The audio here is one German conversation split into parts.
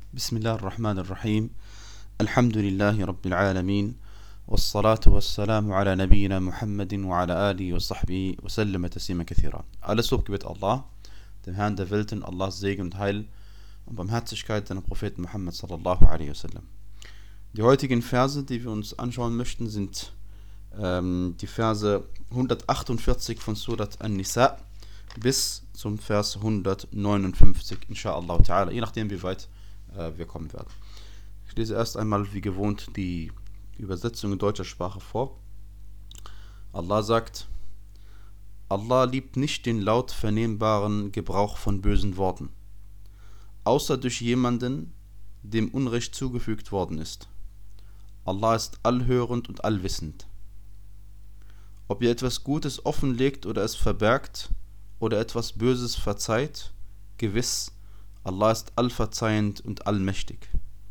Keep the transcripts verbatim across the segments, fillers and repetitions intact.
بسم الله الرحمن الرحيم الحمد لله رب العالمين والصلاة والسلام على نبينا محمد وعلى آله وصحبه وسلم تسليما كثيرا. Alles Lob gebet Allah, dem Herrn der Welten, Allahs Segen und Heil und Barmherzigkeit seinem Propheten Muhammad sallallahu alaihi wasallam. Die heutigen Verse, die wir uns anschauen möchten, sind ähm, die Verse hundertachtundvierzig von Surat An-Nisa bis zum Vers hundertneunundfünfzig, inshallah ta'ala, je nachdem wie weit äh, wir kommen werden. Ich lese erst einmal wie gewohnt die Übersetzung in deutscher Sprache vor. Allah sagt: Allah liebt nicht den laut vernehmbaren Gebrauch von bösen Worten, außer durch jemanden, dem Unrecht zugefügt worden ist. Allah ist allhörend und allwissend. Ob ihr etwas Gutes offenlegt oder es verbergt oder etwas Böses verzeiht, gewiss, Allah ist allverzeihend und allmächtig.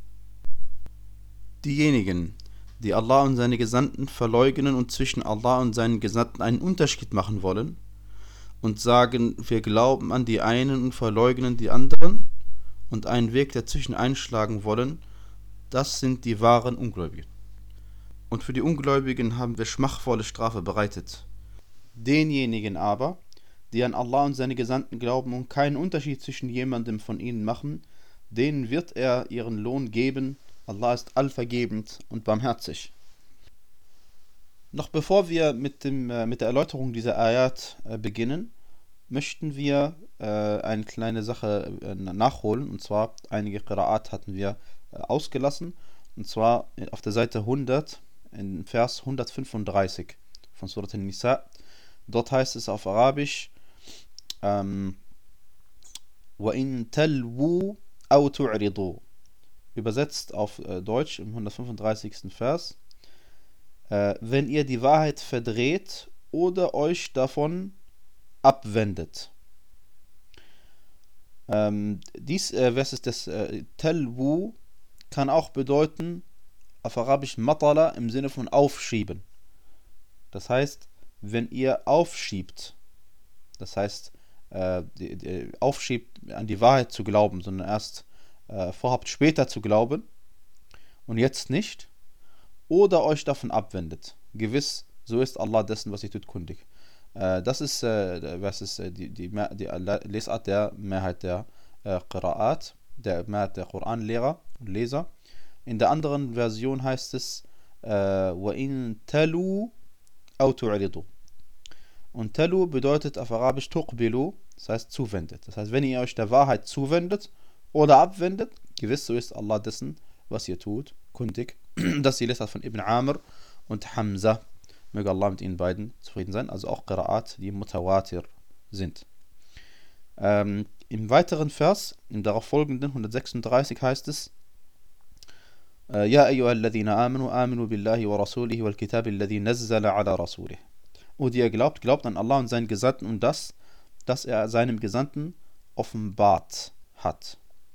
Diejenigen, die Allah und seine Gesandten verleugnen und zwischen Allah und seinen Gesandten einen Unterschied machen wollen und sagen, wir glauben an die einen und verleugnen die anderen und einen Weg dazwischen einschlagen wollen, das sind die wahren Ungläubigen. Und für die Ungläubigen haben wir schmachvolle Strafe bereitet. Denjenigen aber, die an Allah und seine Gesandten glauben und keinen Unterschied zwischen jemandem von ihnen machen, denen wird er ihren Lohn geben. Allah ist allvergebend und barmherzig. Noch bevor wir mit, dem, äh, mit der Erläuterung dieser Ayat äh, beginnen, möchten wir äh, eine kleine Sache äh, nachholen. Und zwar, einige Qira'at hatten wir äh, ausgelassen. Und zwar auf der Seite hundert, in Vers hundertfünfunddreißig von Surat An-Nisa. Dort heißt es auf Arabisch: ähm, وَإِن تَلْوُوا أَوْ تُعْرِضُوا. Übersetzt auf äh, Deutsch im hundertfünfunddreißigsten Vers: äh, Wenn ihr die Wahrheit verdreht oder euch davon abwendet. Ähm, dies äh, Vers ist das äh, Talwu, kann auch bedeuten auf Arabisch Matala im Sinne von aufschieben. Das heißt, wenn ihr aufschiebt, das heißt, äh, die, die, aufschiebt, an die Wahrheit zu glauben, sondern erst äh, vorhabt, später zu glauben und jetzt nicht, oder euch davon abwendet. Gewiss, so ist Allah dessen, was ihr tut, kundig. Äh, das ist, äh, was ist äh, die, die, die Lesart der Mehrheit der äh, Qira'at, der Mehrheit der Koranlehrer und Leser. In der anderen Version heißt es وَإِن تَلُوا أَوْ تُعْرِضُوا. Und Talu bedeutet auf Arabisch tuqbilu, das heißt zuwendet. Das heißt, wenn ihr euch der Wahrheit zuwendet oder abwendet, gewiss, so ist Allah dessen, was ihr tut, kundig. Das ist die Lesart von Ibn Amr und Hamza. Möge Allah mit ihnen beiden zufrieden sein. Also auch Qira'at, die mutawatir sind. Ähm, Im weiteren Vers, im darauf folgenden hundertsechsunddreißig heißt es: يا أيها الذين آمنوا آمنوا بالله ورسوله والكتاب الذي نزل على رسوله. O die ihr glaubt, glaubt an Allah und seinen Gesandten und das, das er seinem Gesandten offenbart hat.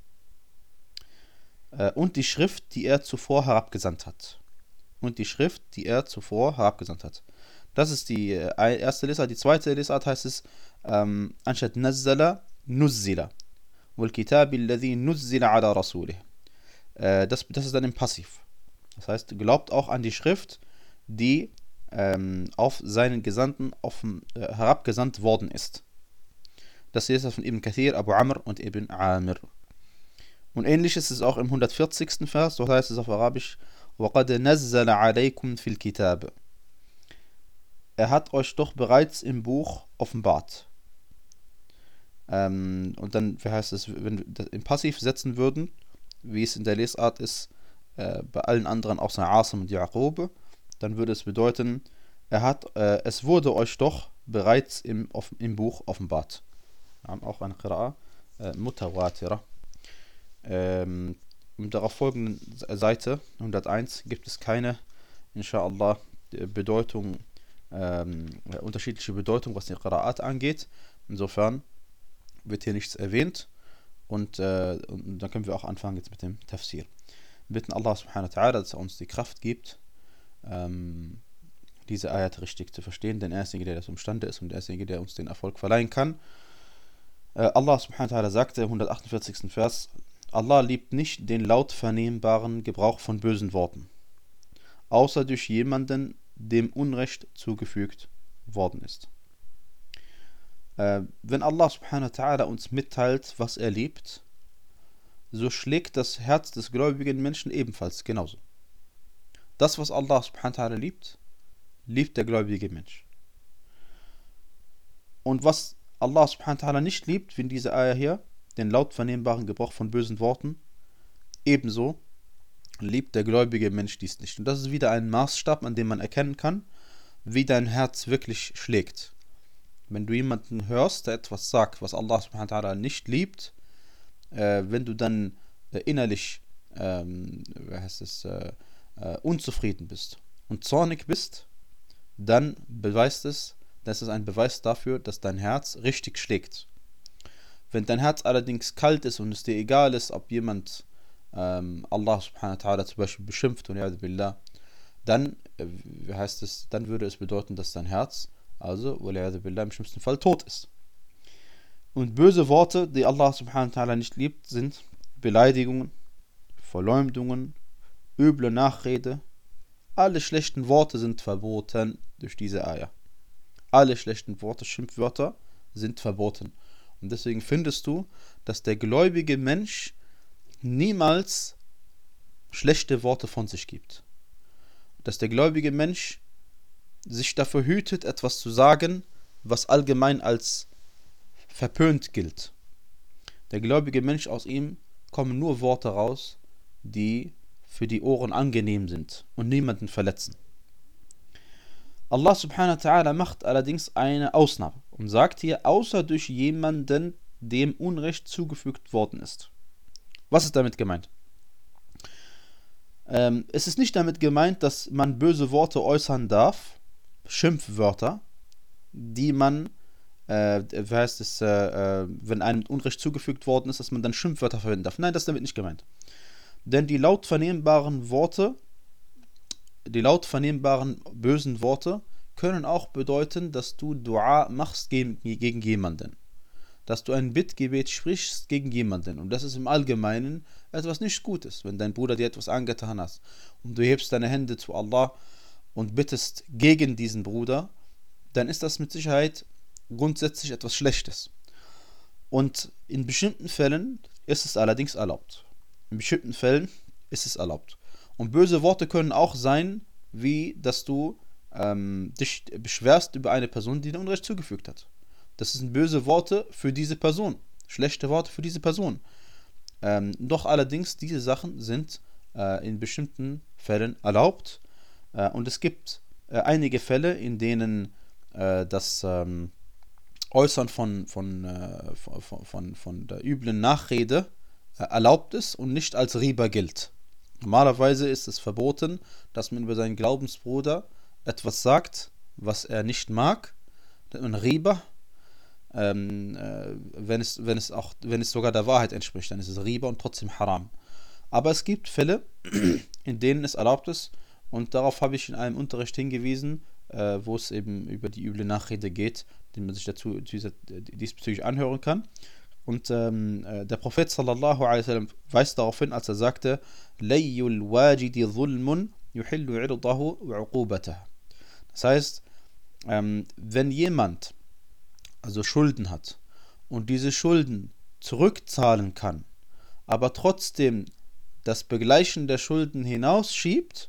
Und die Schrift, die er zuvor herabgesandt hat. Und die Schrift, die er zuvor herabgesandt hat. Das ist die erste Lesart. Die zweite Lesart heißt es, ähm, anstatt Nazzala, Nuzzila. Wal Kitabi alladhi nuzzila ala rasulih. Das, das ist dann im Passiv. Das heißt, glaubt auch an die Schrift, die ähm, auf seinen Gesandten offen, äh, herabgesandt worden ist. Das hier ist von Ibn Kathir, Abu Amr und Ibn Amir. Und ähnlich ist es auch im hundertvierzigsten Vers, dort heißt es auf Arabisch: وَقَدْ نَزَّلَ عَلَيْكُمْ فِي الْكِتَابِ. Er hat euch doch bereits im Buch offenbart. Ähm, und dann, wie heißt es, wenn wir das im Passiv setzen würden, wie es in der Lesart ist, äh, bei allen anderen außer Asim und Yaqub, dann würde es bedeuten, er hat, äh, es wurde euch doch bereits im, auf, im Buch offenbart. Wir haben auch eine Qira'a, äh, Mutawatira. Ähm, in darauf folgenden Seite, hunderteins, gibt es keine, inshallah, Bedeutung, ähm, unterschiedliche Bedeutung, was die Qira'at angeht. Insofern wird hier nichts erwähnt. Und, äh, und dann können wir auch anfangen jetzt mit dem Tafsir. Wir bitten Allah subhanahu wa ta'ala, dass er uns die Kraft gibt, ähm, diese Ayat richtig zu verstehen, denn er ist derjenige, der das imstande ist und er ist derjenige, der uns den Erfolg verleihen kann. Äh, Allah subhanahu wa ta'ala sagte im hundertachtundvierzigsten Vers: Allah liebt nicht den laut vernehmbaren Gebrauch von bösen Worten, außer durch jemanden, dem Unrecht zugefügt worden ist. Äh, wenn Allah subhanahu wa ta'ala uns mitteilt, was er liebt, so schlägt das Herz des gläubigen Menschen ebenfalls genauso. Das, was Allah subhanahu wa ta'ala liebt, liebt der gläubige Mensch. Und was Allah subhanahu wa ta'ala nicht liebt, wie in dieser Ayah hier, den laut vernehmbaren Gebrauch von bösen Worten, ebenso liebt der gläubige Mensch dies nicht. Und das ist wieder ein Maßstab, an dem man erkennen kann, wie dein Herz wirklich schlägt. Wenn du jemanden hörst, der etwas sagt, was Allah subhanahu wa ta'ala nicht liebt, äh, wenn du dann äh, innerlich ähm, wie heißt es, äh, äh, unzufrieden bist und zornig bist, dann beweist es, das ist ein Beweis dafür, dass dein Herz richtig schlägt. Wenn dein Herz allerdings kalt ist und es dir egal ist, ob jemand ähm, Allah subhanahu wa ta'ala zum Beispiel beschimpft und billah, dann, äh, wie heißt es, dann würde es bedeuten, dass dein Herz, also billah, im schlimmsten Fall tot ist. Und böse Worte, die Allah subhanahu wa ta'ala nicht liebt, sind Beleidigungen, Verleumdungen, üble Nachrede. Alle schlechten Worte sind verboten durch diese Ayah. Alle schlechten Worte, Schimpfwörter sind verboten. Und deswegen findest du, dass der gläubige Mensch niemals schlechte Worte von sich gibt. Dass der gläubige Mensch sich dafür hütet, etwas zu sagen, was allgemein als verpönt gilt. Der gläubige Mensch, aus ihm kommen nur Worte raus, die für die Ohren angenehm sind und niemanden verletzen. Allah subhanahu wa ta'ala macht allerdings eine Ausnahme und sagt hier, außer durch jemanden, dem Unrecht zugefügt worden ist. Was ist damit gemeint? Ähm, es ist nicht damit gemeint, dass man böse Worte äußern darf, Schimpfwörter, die man, äh, wie heißt es, äh, wenn einem Unrecht zugefügt worden ist, dass man dann Schimpfwörter verwenden darf. Nein, das ist damit nicht gemeint. Denn die laut vernehmbaren Worte, die laut vernehmbaren bösen Worte können auch bedeuten, dass du Dua machst gegen, gegen jemanden. Dass du ein Bittgebet sprichst gegen jemanden. Und das ist im Allgemeinen etwas nicht Gutes. Wenn dein Bruder dir etwas angetan hat und du hebst deine Hände zu Allah und bittest gegen diesen Bruder, dann ist das mit Sicherheit grundsätzlich etwas Schlechtes. Und in bestimmten Fällen ist es allerdings erlaubt. In bestimmten Fällen ist es erlaubt. Und böse Worte können auch sein, wie dass du ähm, dich beschwerst über eine Person, die dir Unrecht zugefügt hat. Das sind böse Worte für diese Person. Schlechte Worte für diese Person. Ähm, doch allerdings, diese Sachen sind äh, in bestimmten Fällen erlaubt. Äh, und es gibt äh, einige Fälle, in denen äh, das ähm, Äußern von, von, äh, von, von, von der üblen Nachrede äh, erlaubt ist und nicht als Riba gilt. Normalerweise ist es verboten, dass man über seinen Glaubensbruder etwas sagt, was er nicht mag. Ein Riba, ähm, äh, wenn, es, wenn, es auch, wenn es sogar der Wahrheit entspricht, dann ist es Riba und trotzdem Haram. Aber es gibt Fälle, in denen es erlaubt ist, und darauf habe ich in einem Unterricht hingewiesen, äh, wo es eben über die üble Nachrede geht, den man sich dazu diesbezüglich anhören kann. Und ähm, der Prophet sallallahu alaihi wasallam weist darauf hin, als er sagte, Layyul wajidi dhulmun yuhillu irdahu wa uqubatahu. Das heißt, ähm, wenn jemand also Schulden hat und diese Schulden zurückzahlen kann, aber trotzdem das Begleichen der Schulden hinausschiebt,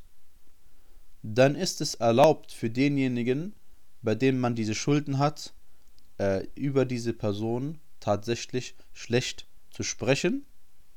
dann ist es erlaubt für denjenigen, bei dem man diese Schulden hat, äh, über diese Person tatsächlich schlecht zu sprechen,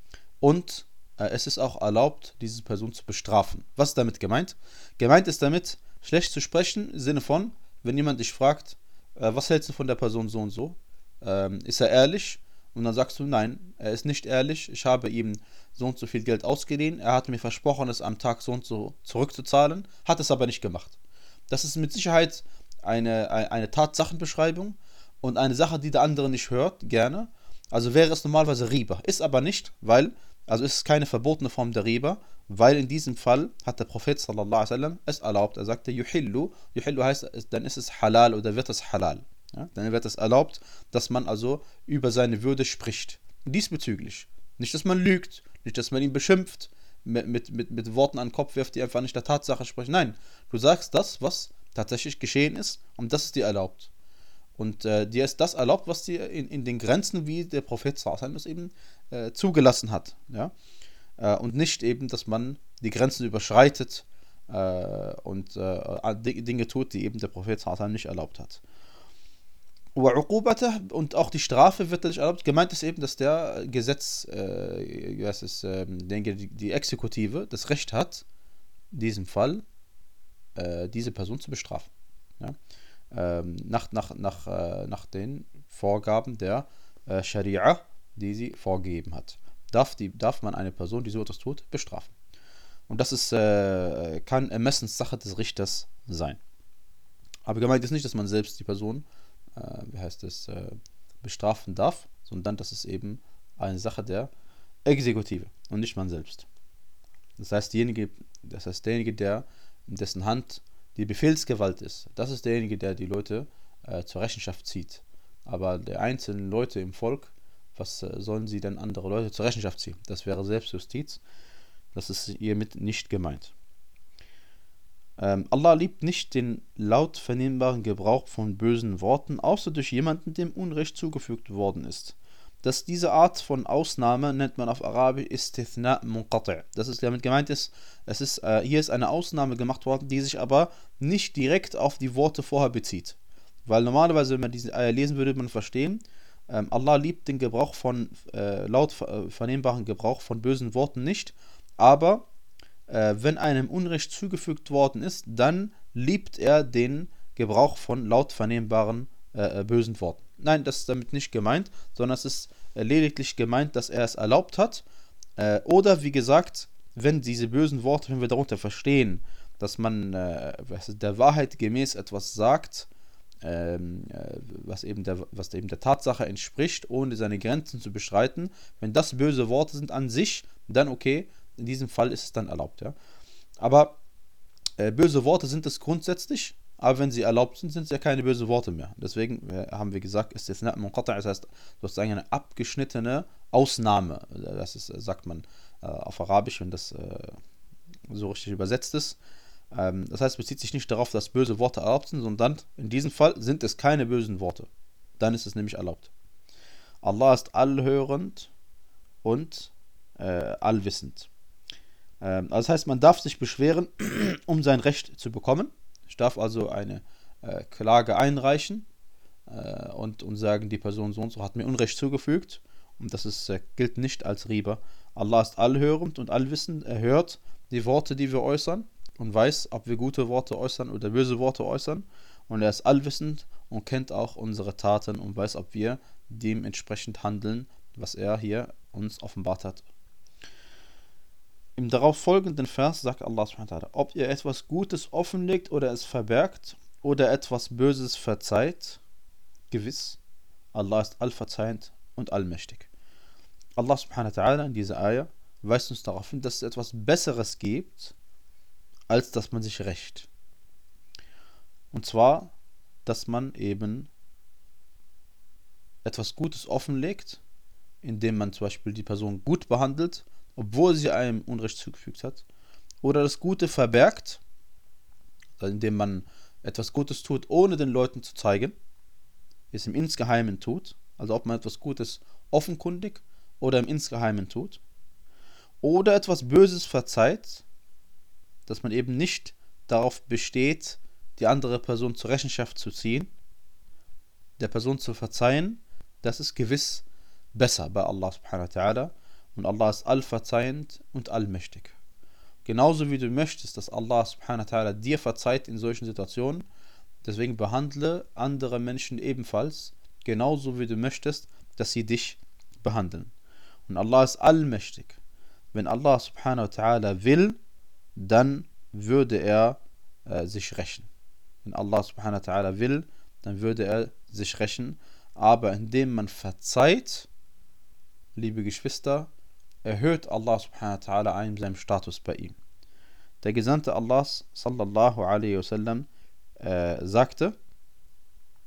und äh, es ist auch erlaubt, diese Person zu bestrafen. Was ist damit gemeint? Gemeint ist damit, schlecht zu sprechen im Sinne von, wenn jemand dich fragt, äh, was hältst du von der Person so und so? Ähm, ist er ehrlich? Und dann sagst du, nein, er ist nicht ehrlich, ich habe ihm so und so viel Geld ausgeliehen, er hat mir versprochen, es am Tag so und so zurückzuzahlen, hat es aber nicht gemacht. Das ist mit Sicherheit eine, eine Tatsachenbeschreibung und eine Sache, die der andere nicht hört, gerne. Also wäre es normalerweise Riba. Ist aber nicht, weil, also ist es keine verbotene Form der Riba, weil in diesem Fall hat der Prophet sallallahu alaihi wasallam es erlaubt. Er sagte, yuhillu, yuhillu heißt, dann ist es halal oder wird es halal. Ja? Dann wird es erlaubt, dass man also über seine Würde spricht. Diesbezüglich Nicht, dass man lügt, nicht, dass man ihn beschimpft, mit, mit, mit, mit Worten an den Kopf wirft, die einfach nicht der Tatsache sprechen. Nein, du sagst das, was tatsächlich geschehen ist, und das ist dir erlaubt. Und äh, dir ist das erlaubt, was dir in, in den Grenzen, wie der Prophet sallallahu alaihi wasallam es eben äh, zugelassen hat. Ja? Äh, und nicht eben, dass man die Grenzen überschreitet äh, und äh, Dinge tut, die eben der Prophet sallallahu alaihi wasallam nicht erlaubt hat. Und auch die Strafe wird dadurch erlaubt. Gemeint ist eben, dass der Gesetz, äh, was ist, äh, denke, die, die Exekutive das Recht hat, in diesem Fall äh, diese Person zu bestrafen. Ja? Ähm, nach, nach, nach, äh, nach den Vorgaben der äh, Scharia, die sie vorgegeben hat. Darf, die, darf man eine Person, die so etwas tut, bestrafen. Und das ist, äh, kann Ermessenssache des Richters sein. Aber gemeint ist nicht, dass man selbst die Person äh, wie heißt es, äh, bestrafen darf, sondern das ist eben eine Sache der Exekutive und nicht man selbst. Das heißt, diejenige, das heißt derjenige, der in dessen Hand die Befehlsgewalt ist, das ist derjenige, der die Leute äh, zur Rechenschaft zieht. Aber der einzelnen Leute im Volk, was äh, sollen sie denn andere Leute zur Rechenschaft ziehen? Das wäre Selbstjustiz. Das ist hiermit nicht gemeint. Ähm, Allah liebt nicht den laut vernehmbaren Gebrauch von bösen Worten, außer durch jemanden, dem Unrecht zugefügt worden ist. Dass diese Art von Ausnahme nennt man auf Arabisch Istithna Munqati'. Das ist damit gemeint ist, es ist äh, hier ist eine Ausnahme gemacht worden, die sich aber nicht direkt auf die Worte vorher bezieht. Weil normalerweise, wenn man diese Eier lesen würde, würde man verstehen, ähm, Allah liebt den Gebrauch von äh, laut äh, vernehmbaren Gebrauch von bösen Worten nicht, aber äh, wenn einem Unrecht zugefügt worden ist, dann liebt er den Gebrauch von laut vernehmbaren äh, bösen Worten. Nein, das ist damit nicht gemeint, sondern es ist äh, lediglich gemeint, dass er es erlaubt hat. Äh, oder wie gesagt, wenn diese bösen Worte, wenn wir darunter verstehen, dass man äh, der Wahrheit gemäß etwas sagt, ähm, äh, was, eben der, was eben der Tatsache entspricht, ohne seine Grenzen zu beschreiten, wenn das böse Worte sind an sich, dann okay, in diesem Fall ist es dann erlaubt. Ja? Aber äh, böse Worte sind es grundsätzlich, aber wenn sie erlaubt sind, sind es ja keine bösen Worte mehr. Deswegen äh, haben wir gesagt, ist das Munqati', das heißt sozusagen eine abgeschnittene Ausnahme. Das ist, sagt man äh, auf Arabisch, wenn das äh, so richtig übersetzt ist. Ähm, das heißt, es bezieht sich nicht darauf, dass böse Worte erlaubt sind, sondern in diesem Fall sind es keine bösen Worte. Dann ist es nämlich erlaubt. Allah ist allhörend und äh, allwissend. Ähm, also das heißt, man darf sich beschweren, um sein Recht zu bekommen. Ich darf also eine äh, Klage einreichen äh, und, und sagen, die Person so und so hat mir Unrecht zugefügt. Und das ist, äh, gilt nicht als Riba. Allah ist allhörend und allwissend. Er hört die Worte, die wir äußern und weiß, ob wir gute Worte äußern oder böse Worte äußern. Und er ist allwissend und kennt auch unsere Taten und weiß, ob wir dementsprechend handeln, was er hier uns offenbart hat. Im darauf folgenden Vers sagt Allah subhanahu wa ta'ala, ob ihr etwas Gutes offenlegt oder es verbergt oder etwas Böses verzeiht, gewiss, Allah ist allverzeihend und allmächtig. Allah subhanahu wa ta'ala in dieser Ayah weist uns darauf hin, dass es etwas Besseres gibt, als dass man sich rächt. Und zwar, dass man eben etwas Gutes offenlegt, indem man zum Beispiel die Person gut behandelt, obwohl sie einem Unrecht zugefügt hat, oder das Gute verbergt, indem man etwas Gutes tut, ohne den Leuten zu zeigen, es im Insgeheimen tut, also ob man etwas Gutes offenkundig oder im Insgeheimen tut, oder etwas Böses verzeiht, dass man eben nicht darauf besteht, die andere Person zur Rechenschaft zu ziehen, der Person zu verzeihen, das ist gewiss besser bei Allah subhanahu wa ta'ala. Und Allah ist allverzeihend und allmächtig. Genauso wie du möchtest, dass Allah subhanahu wa ta'ala dir verzeiht in solchen Situationen, deswegen behandle andere Menschen ebenfalls, genauso wie du möchtest, dass sie dich behandeln. Und Allah ist allmächtig. Wenn Allah subhanahu wa ta'ala will, dann würde er äh, sich rächen. Wenn Allah subhanahu wa ta'ala will, dann würde er sich rächen. Aber indem man verzeiht, liebe Geschwister, erhöht Allah subhanahu wa ta'ala einen seinem Status bei ihm. Der Gesandte Allahs sallallahu alaihi wasallam äh, sagte,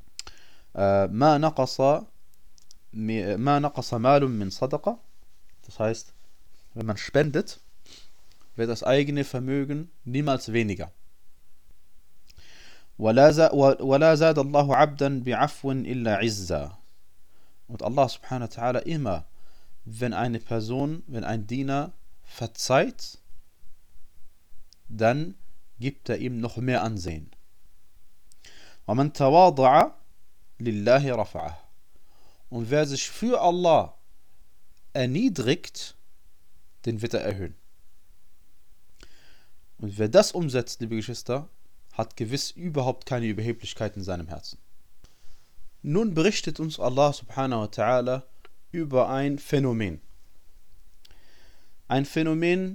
Ma naqasa ma naqasa malun min sadaqa. Das heißt, wenn man spendet, wird das eigene Vermögen niemals weniger. وَلَا زَادَ اللَّهُ عَبْدًا بِعَفْوٍ إِلَّا عِزًّا. Und Allah subhanahu wa ta'ala immer, wenn eine Person, wenn ein Diener verzeiht, dann gibt er ihm noch mehr Ansehen. وَمَنْ تَوَاضَعَ لِلَّهِ رَفَعَهُ. Und wer sich für Allah erniedrigt, den wird er erhöhen. Und wer das umsetzt, liebe Geschwister, hat gewiss überhaupt keine Überheblichkeit in seinem Herzen. Nun berichtet uns Allah subhanahu wa ta'ala über ein Phänomen. Ein Phänomen,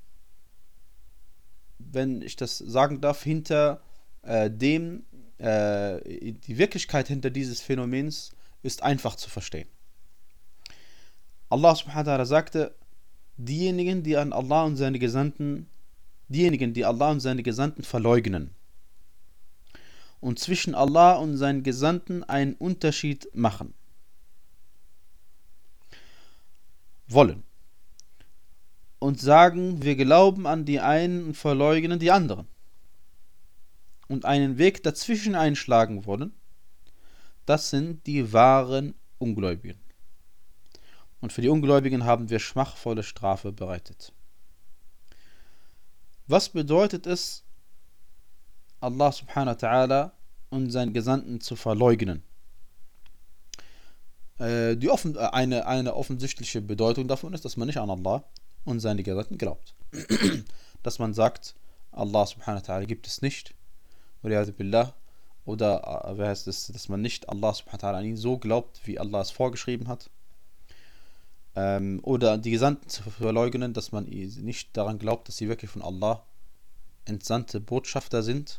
wenn ich das sagen darf, hinter äh, dem, äh, die Wirklichkeit hinter dieses Phänomens ist einfach zu verstehen. Allah subhanahu wa ta'ala sagte, diejenigen, die an Allah und seine Gesandten, diejenigen, die Allah und seine Gesandten verleugnen und zwischen Allah und seinen Gesandten einen Unterschied machen wollen und sagen, wir glauben an die einen und verleugnen die anderen und einen Weg dazwischen einschlagen wollen, das sind die wahren Ungläubigen. Und für die Ungläubigen haben wir schmachvolle Strafe bereitet. Was bedeutet es, Allah subhanahu wa ta'ala und seinen Gesandten zu verleugnen? Äh, die offen, eine, eine offensichtliche Bedeutung davon ist, dass man nicht an Allah und seine Gesandten glaubt. Dass man sagt, Allah subhanahu wa ta'ala gibt es nicht, oder billah, oder äh, wer heißt es, dass man nicht Allah subhanahu wa ta'ala an ihn so glaubt, wie Allah es vorgeschrieben hat. Ähm, oder die Gesandten zu verleugnen, dass man nicht daran glaubt, dass sie wirklich von Allah entsandte Botschafter sind.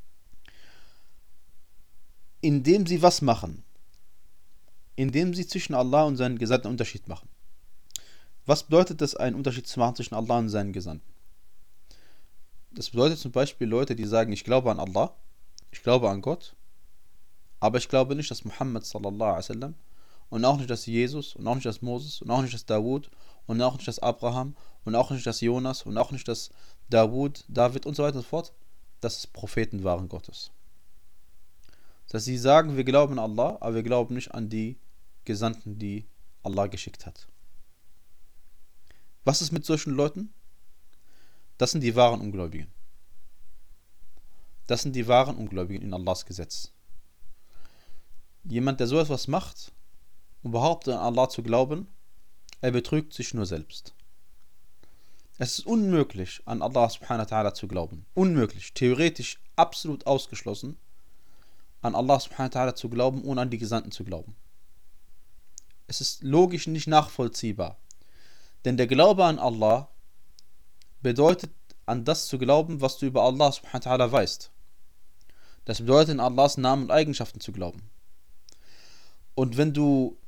Indem sie was machen? Indem sie zwischen Allah und seinen Gesandten einen Unterschied machen. Was bedeutet das, einen Unterschied zu machen zwischen Allah und seinen Gesandten? Das bedeutet zum Beispiel Leute, die sagen, ich glaube an Allah, ich glaube an Gott, aber ich glaube nicht, dass Muhammad sallallahu alaihi wasallam und auch nicht, dass Jesus und auch nicht, dass Moses und auch nicht, dass Dawud und auch nicht, dass Abraham und auch nicht, dass Jonas und auch nicht, dass Dawud, David und so weiter und so fort, dass es Propheten waren Gottes. Das heißt, sie sagen, wir glauben an Allah, aber wir glauben nicht an die Gesandten, die Allah geschickt hat. Was ist mit solchen Leuten? Das sind die wahren Ungläubigen. Das sind die wahren Ungläubigen in Allahs Gesetz. Jemand, der so etwas macht und behauptet, an Allah zu glauben, er betrügt sich nur selbst. Es ist unmöglich, an Allah subhanahu wa ta'ala zu glauben. Unmöglich, theoretisch absolut ausgeschlossen, an Allah subhanahu wa ta'ala zu glauben, ohne an die Gesandten zu glauben. Es ist logisch nicht nachvollziehbar. Denn der Glaube an Allah bedeutet, an das zu glauben, was du über Allah subhanahu wa ta'ala weißt. Das bedeutet, in Allahs Namen und Eigenschaften zu glauben. Und wenn du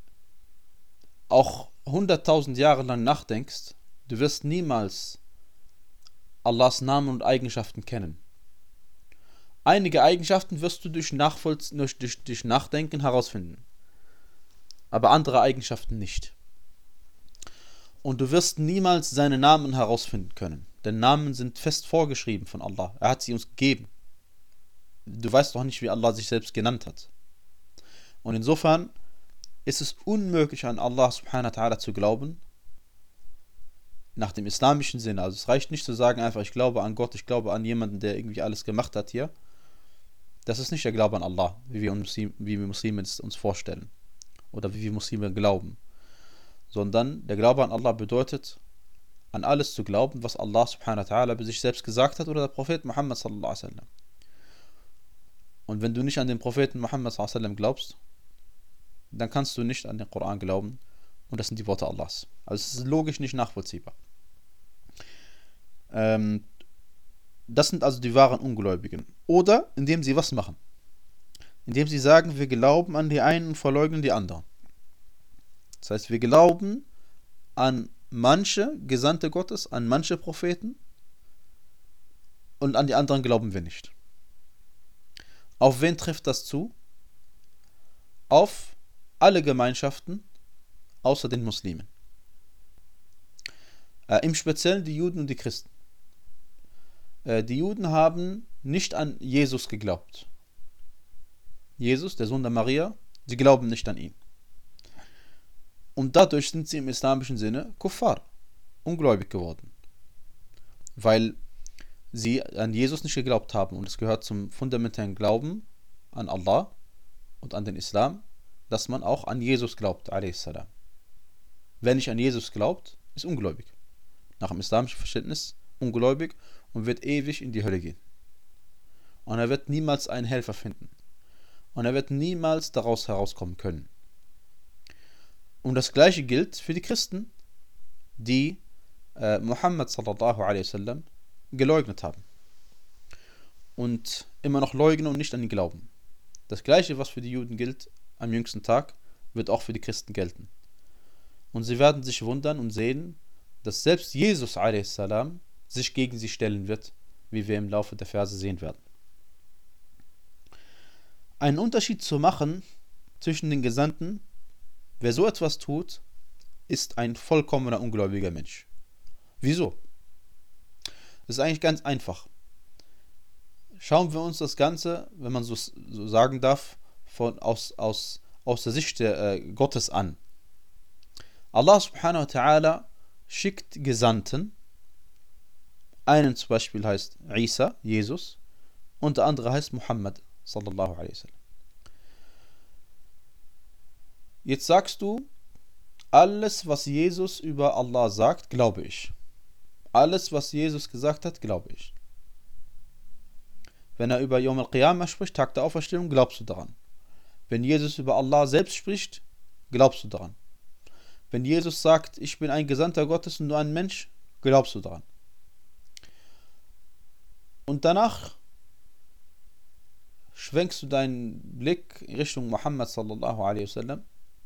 auch hunderttausend Jahre lang nachdenkst, du wirst niemals Allahs Namen und Eigenschaften kennen. Einige Eigenschaften wirst du durch, Nachvollz- durch, durch, durch Nachdenken herausfinden, aber andere Eigenschaften nicht. Und du wirst niemals seine Namen herausfinden können, denn Namen sind fest vorgeschrieben von Allah. Er hat sie uns gegeben. Du weißt doch nicht, wie Allah sich selbst genannt hat. Und insofern ist es unmöglich, an Allah subhanahu wa ta'ala zu glauben, nach dem islamischen Sinne. Also es reicht nicht zu sagen, einfach, ich glaube an Gott, ich glaube an jemanden, der irgendwie alles gemacht hat hier. Das ist nicht der Glaube an Allah, wie wir, Muslim, wie wir Muslime es uns vorstellen. Oder wie wir Muslime glauben. Sondern der Glaube an Allah bedeutet, an alles zu glauben, was Allah subhanahu wa ta'ala bei sich selbst gesagt hat oder der Prophet Muhammad sallallahu alaihi wasallam. Und wenn du nicht an den Propheten Muhammad sallallahu alaihi wasallam glaubst, dann kannst du nicht an den Koran glauben. Und das sind die Worte Allahs. Also es ist logisch nicht nachvollziehbar. Ähm, das sind also die wahren Ungläubigen. Oder indem sie was machen. Indem sie sagen, wir glauben an die einen und verleugnen die anderen. Das heißt, wir glauben an manche Gesandte Gottes, an manche Propheten und an die anderen glauben wir nicht. Auf wen trifft das zu? Auf alle Gemeinschaften außer den Muslimen. Äh, Im Speziellen die Juden und die Christen. Äh, die Juden haben nicht an Jesus geglaubt. Jesus, der Sohn der Maria, sie glauben nicht an ihn. Und dadurch sind sie im islamischen Sinne Kuffar, ungläubig geworden. Weil sie an Jesus nicht geglaubt haben. Und es gehört zum fundamentalen Glauben an Allah und an den Islam, dass man auch an Jesus glaubt, a s. Wer nicht an Jesus glaubt, ist ungläubig. Nach dem islamischen Verständnis ungläubig und wird ewig in die Hölle gehen. Und er wird niemals einen Helfer finden. Und er wird niemals daraus herauskommen können. Und das gleiche gilt für die Christen, die äh, Muhammad sallallahu alaihi wasallam geleugnet haben. Und immer noch leugnen und nicht an ihn glauben. Das gleiche, was für die Juden gilt am jüngsten Tag, wird auch für die Christen gelten. Und sie werden sich wundern und sehen, dass selbst Jesus a s. sich gegen sie stellen wird, wie wir im Laufe der Verse sehen werden. Einen Unterschied zu machen zwischen den Gesandten, wer so etwas tut, ist ein vollkommener ungläubiger Mensch. Wieso? Das ist eigentlich ganz einfach. Schauen wir uns das Ganze, wenn man so, so sagen darf, von, aus, aus, aus der Sicht der, äh, Gottes an. Allah subhanahu wa ta'ala schickt Gesandten. Einen zum Beispiel heißt Isa, Jesus, und der andere heißt Muhammad sallallahu alaihi wasallam. Jetzt sagst du, alles, was Jesus über Allah sagt, glaube ich. Alles, was Jesus gesagt hat, glaube ich. Wenn er über Yawm al-Qiyamah spricht, Tag der Auferstehung, glaubst du daran. Wenn Jesus über Allah selbst spricht, glaubst du daran. Wenn Jesus sagt, ich bin ein Gesandter Gottes und nur ein Mensch, glaubst du daran. Und danach schwenkst du deinen Blick in Richtung Muhammad sallallahu alaihi wasallam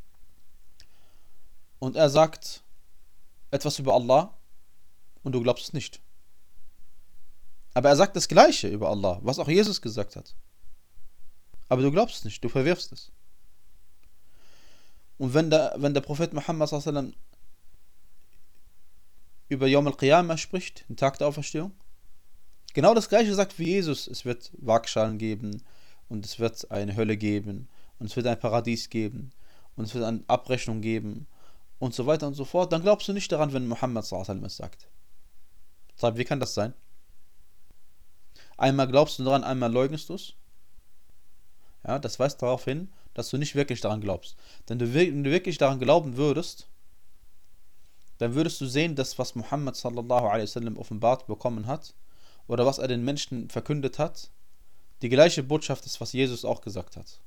und er sagt etwas über Allah und du glaubst es nicht. Aber er sagt das Gleiche über Allah, was auch Jesus gesagt hat. Aber du glaubst es nicht, du verwirfst es. Und wenn der, wenn der Prophet Muhammad sallallahu alaihi wasallam über Yawm al-Qiyamah spricht, den Tag der Auferstehung, genau das Gleiche sagt wie Jesus, es wird Waagschalen geben und es wird eine Hölle geben und es wird ein Paradies geben und es wird eine Abrechnung geben und so weiter und so fort, dann glaubst du nicht daran, wenn Muhammad sallallahu alaihi wasallam es sagt. Wie kann das sein? Einmal glaubst du daran, einmal leugnest du es. Ja, das weist darauf hin, dass du nicht wirklich daran glaubst. Denn du, wenn du wirklich daran glauben würdest, dann würdest du sehen, dass was Muhammad sallallahu alaihi wasallam offenbart bekommen hat oder was er den Menschen verkündet hat, die gleiche Botschaft ist, was Jesus auch gesagt hat.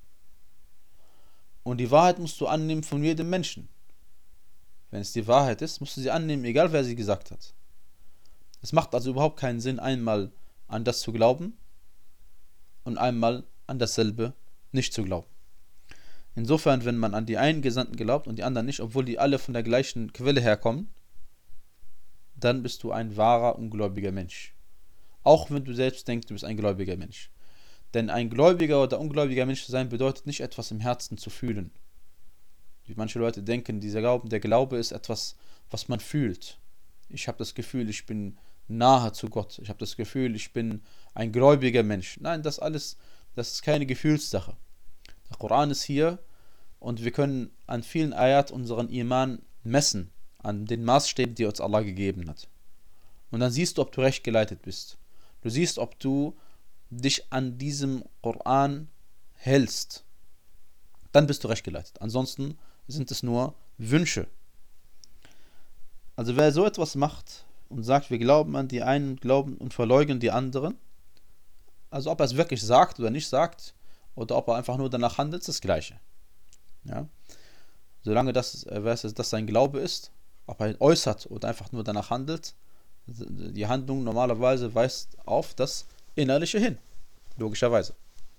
Und die Wahrheit musst du annehmen von jedem Menschen. Wenn es die Wahrheit ist, musst du sie annehmen, egal wer sie gesagt hat. Es macht also überhaupt keinen Sinn, einmal an das zu glauben und einmal an dasselbe nicht zu glauben. Insofern, wenn man an die einen Gesandten glaubt und die anderen nicht, obwohl die alle von der gleichen Quelle herkommen, dann bist du ein wahrer, ungläubiger Mensch. Auch wenn du selbst denkst, du bist ein gläubiger Mensch. Denn ein gläubiger oder ungläubiger Mensch zu sein, bedeutet nicht etwas im Herzen zu fühlen. Wie manche Leute denken, dieser Glauben, der Glaube ist etwas, was man fühlt. Ich habe das Gefühl, ich bin nahe zu Gott. Ich habe das Gefühl, ich bin ein gläubiger Mensch. Nein, das alles, das ist keine Gefühlssache. Der Koran ist hier und wir können an vielen Ayat unseren Iman messen, an den Maßstäben, die uns Allah gegeben hat. Und dann siehst du, ob du recht geleitet bist. Du siehst, ob du dich an diesem Koran hältst. Dann bist du recht geleitet. Ansonsten sind es nur Wünsche. Also wer so etwas macht und sagt, wir glauben an die einen, glauben und verleugnen die anderen, also ob er es wirklich sagt oder nicht sagt, oder ob er einfach nur danach handelt, ist das Gleiche. Ja? Solange das, das sein Glaube ist, ob er ihn äußert oder einfach nur danach handelt, die Handlung normalerweise weist auf das Innerliche hin. Logischerweise.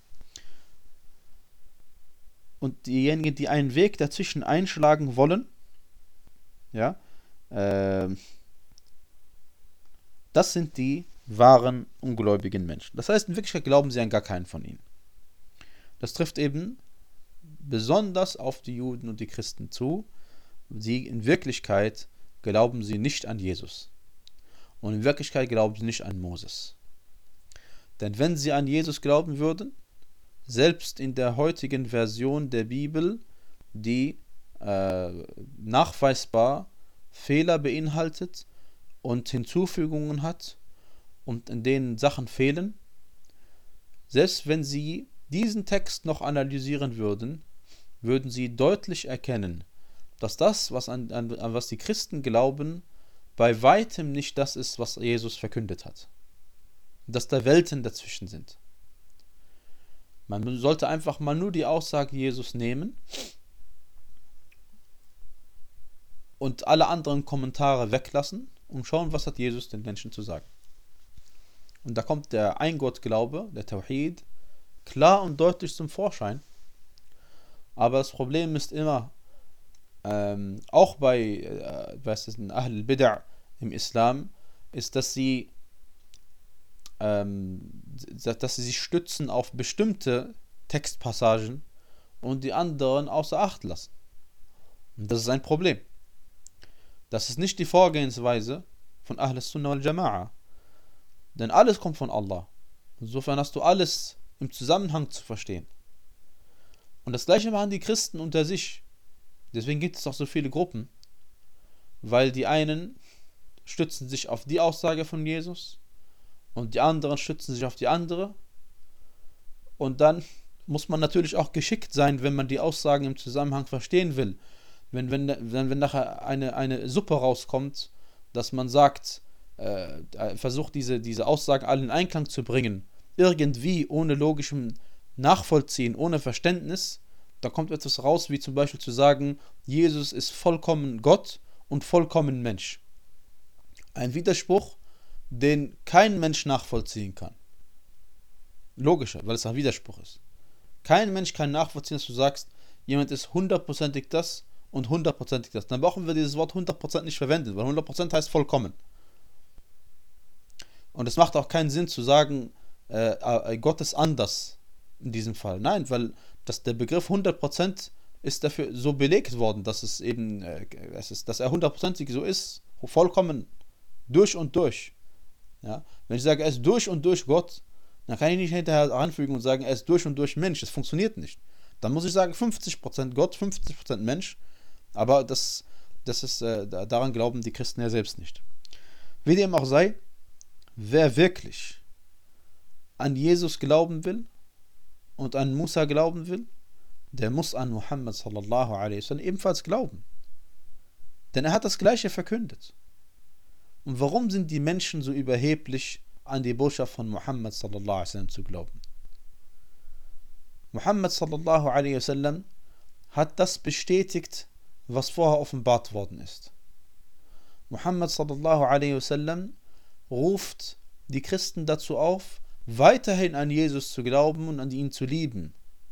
Und diejenigen, die einen Weg dazwischen einschlagen wollen, ja, äh, das sind die wahren, ungläubigen Menschen. Das heißt, in Wirklichkeit glauben sie an gar keinen von ihnen. Das trifft eben besonders auf die Juden und die Christen zu, die in Wirklichkeit glauben sie nicht an Jesus. Und in Wirklichkeit glauben sie nicht an Moses. Denn wenn sie an Jesus glauben würden, selbst in der heutigen Version der Bibel, die äh, nachweisbar Fehler beinhaltet und Hinzufügungen hat und in denen Sachen fehlen, selbst wenn sie diesen Text noch analysieren würden, würden sie deutlich erkennen, dass das, was an, an, an was die Christen glauben, bei weitem nicht das ist, was Jesus verkündet hat. Dass da Welten dazwischen sind. Man sollte einfach mal nur die Aussage Jesus nehmen und alle anderen Kommentare weglassen und schauen, was hat Jesus den Menschen zu sagen. Und da kommt der Eingottglaube, der Tawhid, klar und deutlich zum Vorschein. Aber das Problem ist immer, ähm, auch bei äh, was ist, Ahl al-Bid'a im Islam, ist, dass sie ähm, dass sie sich stützen auf bestimmte Textpassagen und die anderen außer Acht lassen. Und das ist ein Problem. Das ist nicht die Vorgehensweise von Ahl as-Sunnah wal Jama'a. Denn alles kommt von Allah. Insofern hast du alles im Zusammenhang zu verstehen. Und das gleiche machen die Christen unter sich. Deswegen gibt es auch so viele Gruppen. Weil die einen stützen sich auf die Aussage von Jesus und die anderen stützen sich auf die andere. Und dann muss man natürlich auch geschickt sein, wenn man die Aussagen im Zusammenhang verstehen will. Wenn, wenn, wenn, wenn nachher eine, eine Suppe rauskommt, dass man sagt, äh, versucht diese, diese Aussagen alle in Einklang zu bringen, irgendwie ohne logischem Nachvollziehen, ohne Verständnis, da kommt etwas raus, wie zum Beispiel zu sagen, Jesus ist vollkommen Gott und vollkommen Mensch. Ein Widerspruch, den kein Mensch nachvollziehen kann. Logischer, weil es ein Widerspruch ist. Kein Mensch kann nachvollziehen, dass du sagst, jemand ist hundertprozentig das und hundertprozentig das. Dann brauchen wir dieses Wort hundert Prozent nicht verwenden, weil hundert Prozent heißt vollkommen. Und es macht auch keinen Sinn zu sagen, äh, Gott ist anders in diesem Fall. Nein, weil das, der Begriff hundert Prozent ist dafür so belegt worden, dass es eben, äh, es ist, dass er hundertprozentig so ist, vollkommen durch und durch. Ja? Wenn ich sage, er ist durch und durch Gott, dann kann ich nicht hinterher anfügen und sagen, er ist durch und durch Mensch. Das funktioniert nicht. Dann muss ich sagen, fünfzig Prozent Gott, fünfzig Prozent Mensch. Aber das, das ist, äh, daran glauben die Christen ja selbst nicht. Wie dem auch sei, wer wirklich an Jesus glauben will und an Musa glauben will, der muss an Muhammad sallallahu alaihi wasallam ebenfalls glauben. Denn er hat das Gleiche verkündet. Und warum sind die Menschen so überheblich, an die Botschaft von Muhammad sallallahu alaihi wasallam zu glauben? Muhammad sallallahu alaihi wasallam hat das bestätigt, was vorher offenbart worden ist. Muhammad sallallahu alaihi wasallam ruft die Christen dazu auf, weiterhin an Jesus zu glauben und an ihn zu lieben.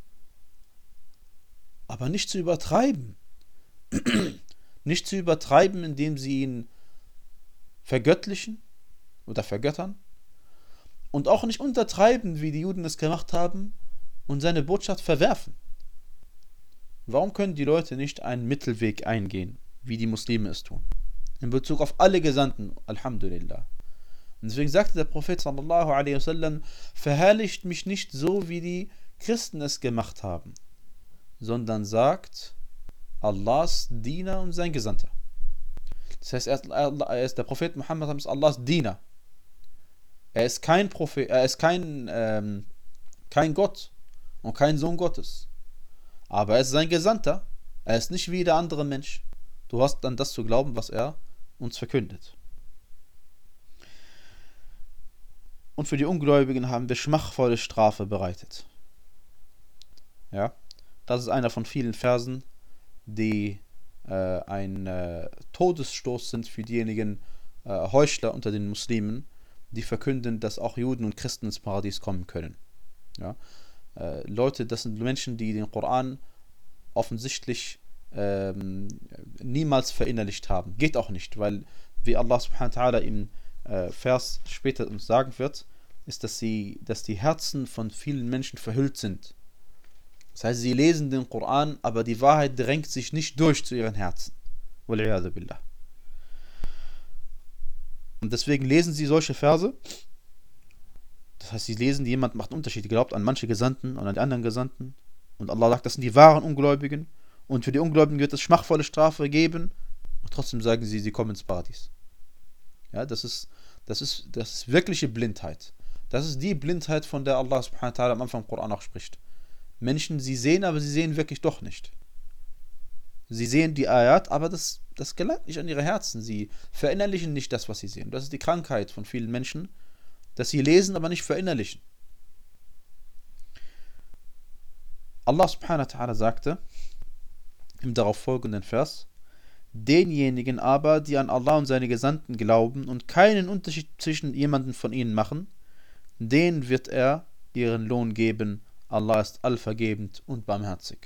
Aber nicht zu übertreiben. Nicht zu übertreiben, indem sie ihn vergöttlichen oder vergöttern. Und auch nicht untertreiben, wie die Juden es gemacht haben und seine Botschaft verwerfen. Warum können die Leute nicht einen Mittelweg eingehen, wie die Muslime es tun? In Bezug auf alle Gesandten, Alhamdulillah. Und deswegen sagte der Prophet sallallahu alaihi wasallam, verherrlicht mich nicht so, wie die Christen es gemacht haben, sondern sagt, Allahs Diener und sein Gesandter. Das heißt, er ist der Prophet Muhammad ist Allahs Diener. Er ist kein Prophet, er ist kein, ähm, kein Gott und kein Sohn Gottes. Aber er ist sein Gesandter. Er ist nicht wie der andere Mensch. Du hast dann das zu glauben, was er uns verkündet. Und für die Ungläubigen haben wir schmachvolle Strafe bereitet. Ja, das ist einer von vielen Versen, die äh, ein äh, Todesstoß sind für diejenigen äh, Heuchler unter den Muslimen, die verkünden, dass auch Juden und Christen ins Paradies kommen können. Ja, äh, Leute, das sind Menschen, die den Koran offensichtlich ähm, niemals verinnerlicht haben. Geht auch nicht, weil, wie Allah subhanahu wa ta'ala im äh, Vers später uns sagen wird, ist, dass, sie, dass die Herzen von vielen Menschen verhüllt sind. Das heißt, sie lesen den Koran, aber die Wahrheit drängt sich nicht durch zu ihren Herzen. Wal'iyadu billah. Und deswegen lesen sie solche Verse. Das heißt, sie lesen, jemand macht einen Unterschied. Glaubt an manche Gesandten und an die anderen Gesandten. Und Allah sagt, das sind die wahren Ungläubigen. Und für die Ungläubigen wird es schmachvolle Strafe geben. Und trotzdem sagen sie, sie kommen ins Paradies. Ja, das ist, das ist, das ist wirkliche Blindheit. Das ist die Blindheit, von der Allah subhanahu wa ta'ala am Anfang im Koran auch spricht. Menschen, sie sehen, aber sie sehen wirklich doch nicht. Sie sehen die Ayat, aber das, das gelangt nicht an ihre Herzen. Sie verinnerlichen nicht das, was sie sehen. Das ist die Krankheit von vielen Menschen, dass sie lesen, aber nicht verinnerlichen. Allah subhanahu wa ta'ala sagte im darauf folgenden Vers: Denjenigen aber, die an Allah und seine Gesandten glauben und keinen Unterschied zwischen jemanden von ihnen machen, denen wird er ihren Lohn geben. Allah ist allvergebend und barmherzig.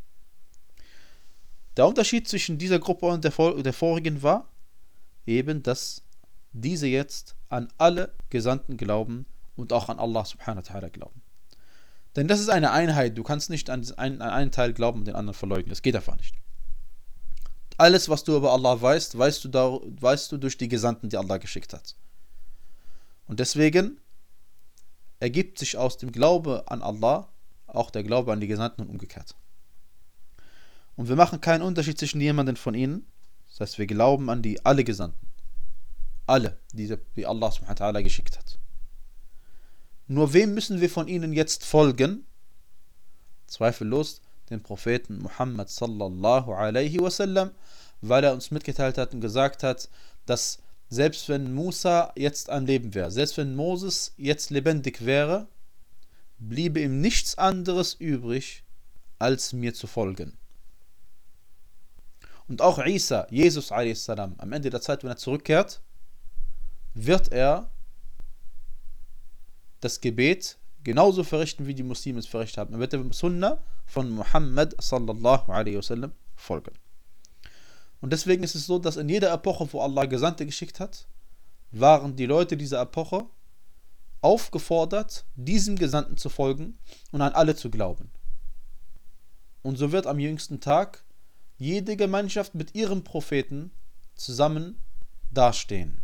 Der Unterschied zwischen dieser Gruppe und der, vor der vorigen war eben, dass diese jetzt an alle Gesandten glauben und auch an Allah subhanahu wa ta'ala glauben. Denn das ist eine Einheit. Du kannst nicht an einen, an einen Teil glauben und den anderen verleugnen. Das geht einfach nicht. Alles, was du über Allah weißt, weißt du, da, weißt du durch die Gesandten, die Allah geschickt hat. Und deswegen ergibt sich aus dem Glaube an Allah auch der Glaube an die Gesandten und umgekehrt. Und wir machen keinen Unterschied zwischen jemanden von ihnen. Das heißt, wir glauben an die alle Gesandten. Alle, die, die Allah subhanahu wa ta'ala geschickt hat. Nur wem müssen wir von ihnen jetzt folgen? Zweifellos den Propheten Muhammad sallallahu alaihi wasallam, weil er uns mitgeteilt hat und gesagt hat, dass selbst wenn Musa jetzt am Leben wäre, selbst wenn Moses jetzt lebendig wäre, bliebe ihm nichts anderes übrig, als mir zu folgen. Und auch Isa, Jesus a s, am Ende der Zeit, wenn er zurückkehrt, wird er das Gebet genauso verrichten, wie die Muslime es verrichtet haben. Er wird dem Sunnah von Muhammad sallallahu alaihi wasallam folgen. Und deswegen ist es so, dass in jeder Epoche, wo Allah Gesandte geschickt hat, waren die Leute dieser Epoche aufgefordert, diesem Gesandten zu folgen und an alle zu glauben. Und so wird am jüngsten Tag jede Gemeinschaft mit ihrem Propheten zusammen dastehen.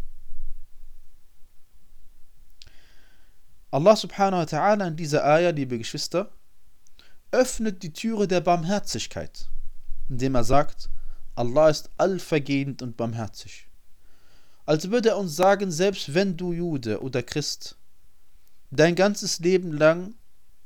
Allah subhanahu wa ta'ala in dieser Ayah, liebe Geschwister, öffnet die Türe der Barmherzigkeit, indem er sagt, Allah ist allvergebend und barmherzig. Als würde er uns sagen, selbst wenn du Jude oder Christ dein ganzes Leben lang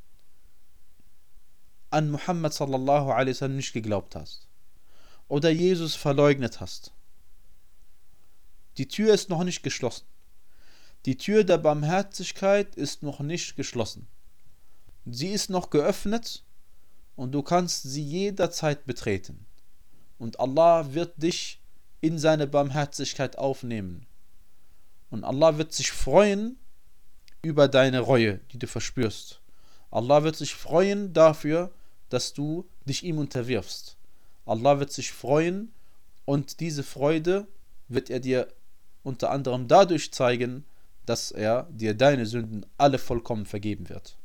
an Muhammad sallallahu alaihi wasallam nicht geglaubt hast oder Jesus verleugnet hast, die Tür ist noch nicht geschlossen. Die Tür der Barmherzigkeit ist noch nicht geschlossen. Sie ist noch geöffnet und du kannst sie jederzeit betreten. Und Allah wird dich in seine Barmherzigkeit aufnehmen. Und Allah wird sich freuen über deine Reue, die du verspürst. Allah wird sich freuen dafür, dass du dich ihm unterwirfst. Allah wird sich freuen und diese Freude wird er dir unter anderem dadurch zeigen, dass er dir deine Sünden alle vollkommen vergeben wird.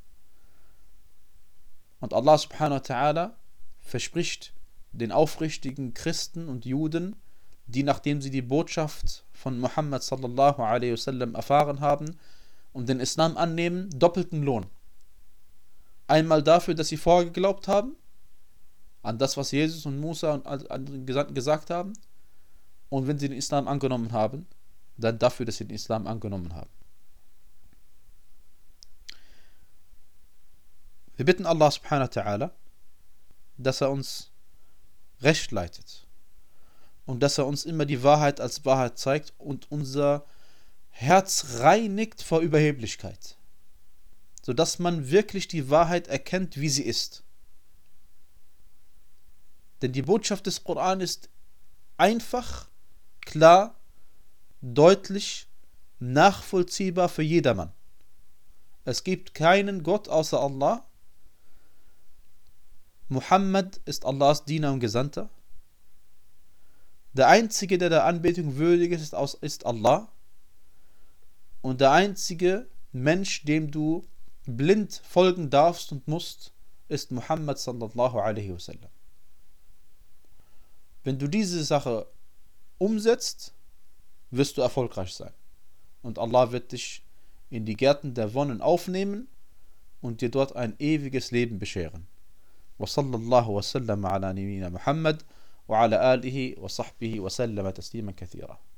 Und Allah subhanahu wa ta'ala verspricht den aufrichtigen Christen und Juden, die nachdem sie die Botschaft von Muhammad sallallahu alaihi wasallam erfahren haben und den Islam annehmen, doppelten Lohn. Einmal dafür, dass sie vorher geglaubt haben, an das, was Jesus und Musa und anderen Gesandten gesagt haben, und wenn sie den Islam angenommen haben, dann dafür, dass sie den Islam angenommen haben. Wir bitten Allah subhanahu wa ta'ala, dass er uns recht leitet und dass er uns immer die Wahrheit als Wahrheit zeigt und unser Herz reinigt vor Überheblichkeit, sodass man wirklich die Wahrheit erkennt, wie sie ist. Denn die Botschaft des Koran ist einfach, klar, deutlich, nachvollziehbar für jedermann. Es gibt keinen Gott außer Allah. Muhammad ist Allahs Diener und Gesandter. Der Einzige, der der Anbetung würdig ist, ist Allah. Und der einzige Mensch, dem du blind folgen darfst und musst, ist Muhammad sallallahu alaihi wasallam. Wenn du diese Sache umsetzt, wirst du erfolgreich sein. Und Allah wird dich in die Gärten der Wonnen aufnehmen und dir dort ein ewiges Leben bescheren. Wa sallallahu wa sallam ala nabiyyina Muhammad wa ala alihi wa sahbihi wa sallama tasliman kathira.